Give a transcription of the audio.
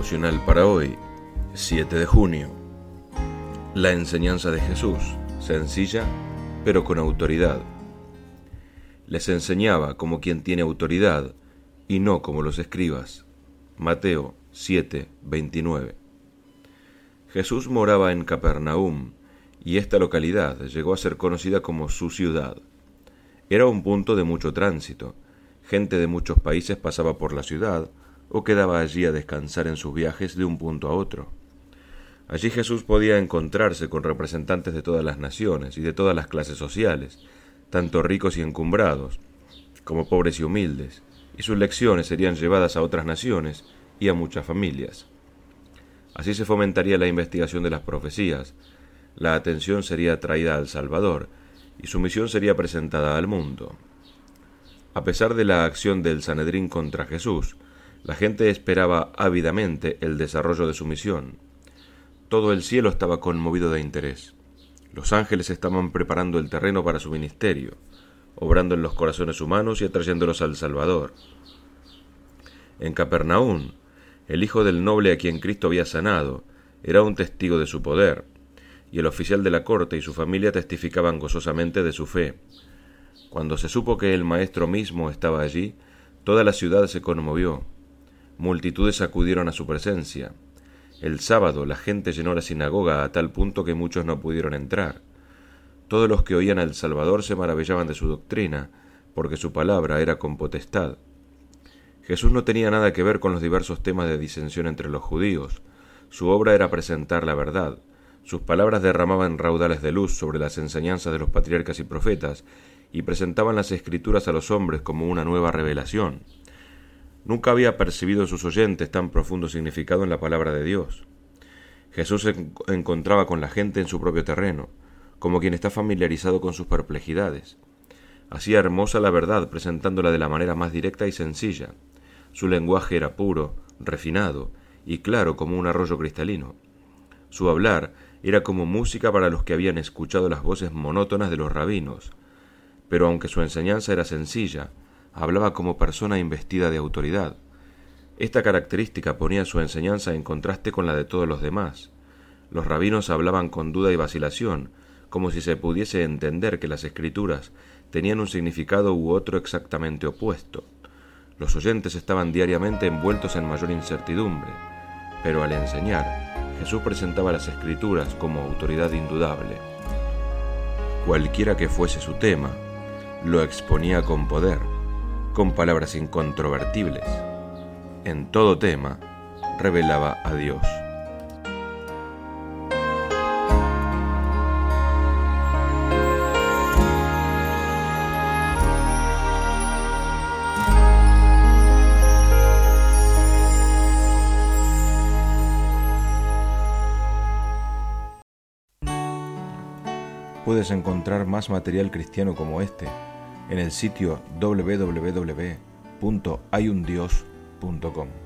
Devocional para hoy, 7 de junio. La enseñanza de Jesús, sencilla, pero con autoridad. Les enseñaba como quien tiene autoridad y no como los escribas. Mateo 7, 29. Jesús moraba en Capernaum y esta localidad llegó a ser conocida como su ciudad. Era un punto de mucho tránsito. Gente de muchos países pasaba por la ciudad o quedaba allí a descansar en sus viajes de un punto a otro. Allí Jesús podía encontrarse con representantes de todas las naciones y de todas las clases sociales, tanto ricos y encumbrados, como pobres y humildes, y sus lecciones serían llevadas a otras naciones y a muchas familias. Así se fomentaría la investigación de las profecías, la atención sería atraída al Salvador, y su misión sería presentada al mundo. A pesar de la acción del Sanedrín contra Jesús, la gente esperaba ávidamente el desarrollo de su misión. Todo el cielo estaba conmovido de interés. Los ángeles estaban preparando el terreno para su ministerio, obrando en los corazones humanos y atrayéndolos al Salvador. En Capernaum, el hijo del noble a quien Cristo había sanado era un testigo de su poder, y el oficial de la corte y su familia testificaban gozosamente de su fe. Cuando se supo que el maestro mismo estaba allí, toda la ciudad se conmovió. Multitudes acudieron a su presencia. El sábado la gente llenó la sinagoga a tal punto que muchos no pudieron entrar. Todos los que oían al Salvador se maravillaban de su doctrina, porque su palabra era con potestad. Jesús no tenía nada que ver con los diversos temas de disensión entre los judíos. Su obra era presentar la verdad. Sus palabras derramaban raudales de luz sobre las enseñanzas de los patriarcas y profetas, y presentaban las Escrituras a los hombres como una nueva revelación. Nunca había percibido en sus oyentes tan profundo significado en la palabra de Dios. Jesús se encontraba con la gente en su propio terreno, como quien está familiarizado con sus perplejidades. Hacía hermosa la verdad, presentándola de la manera más directa y sencilla. Su lenguaje era puro, refinado y claro como un arroyo cristalino. Su hablar era como música para los que habían escuchado las voces monótonas de los rabinos. Pero aunque su enseñanza era sencilla, hablaba como persona investida de autoridad. Esta característica ponía su enseñanza en contraste con la de todos los demás. Los rabinos hablaban con duda y vacilación, como si se pudiese entender que las Escrituras tenían un significado u otro exactamente opuesto. Los oyentes estaban diariamente envueltos en mayor incertidumbre, pero al enseñar, Jesús presentaba las Escrituras como autoridad indudable. Cualquiera que fuese su tema, lo exponía con poder, con palabras incontrovertibles. En todo tema, revelaba a Dios. Puedes encontrar más material cristiano como este en el sitio www.hayundios.com.